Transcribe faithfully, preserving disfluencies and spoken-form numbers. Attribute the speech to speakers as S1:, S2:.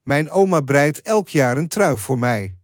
S1: Mijn oma breidt elk jaar een trui voor mij.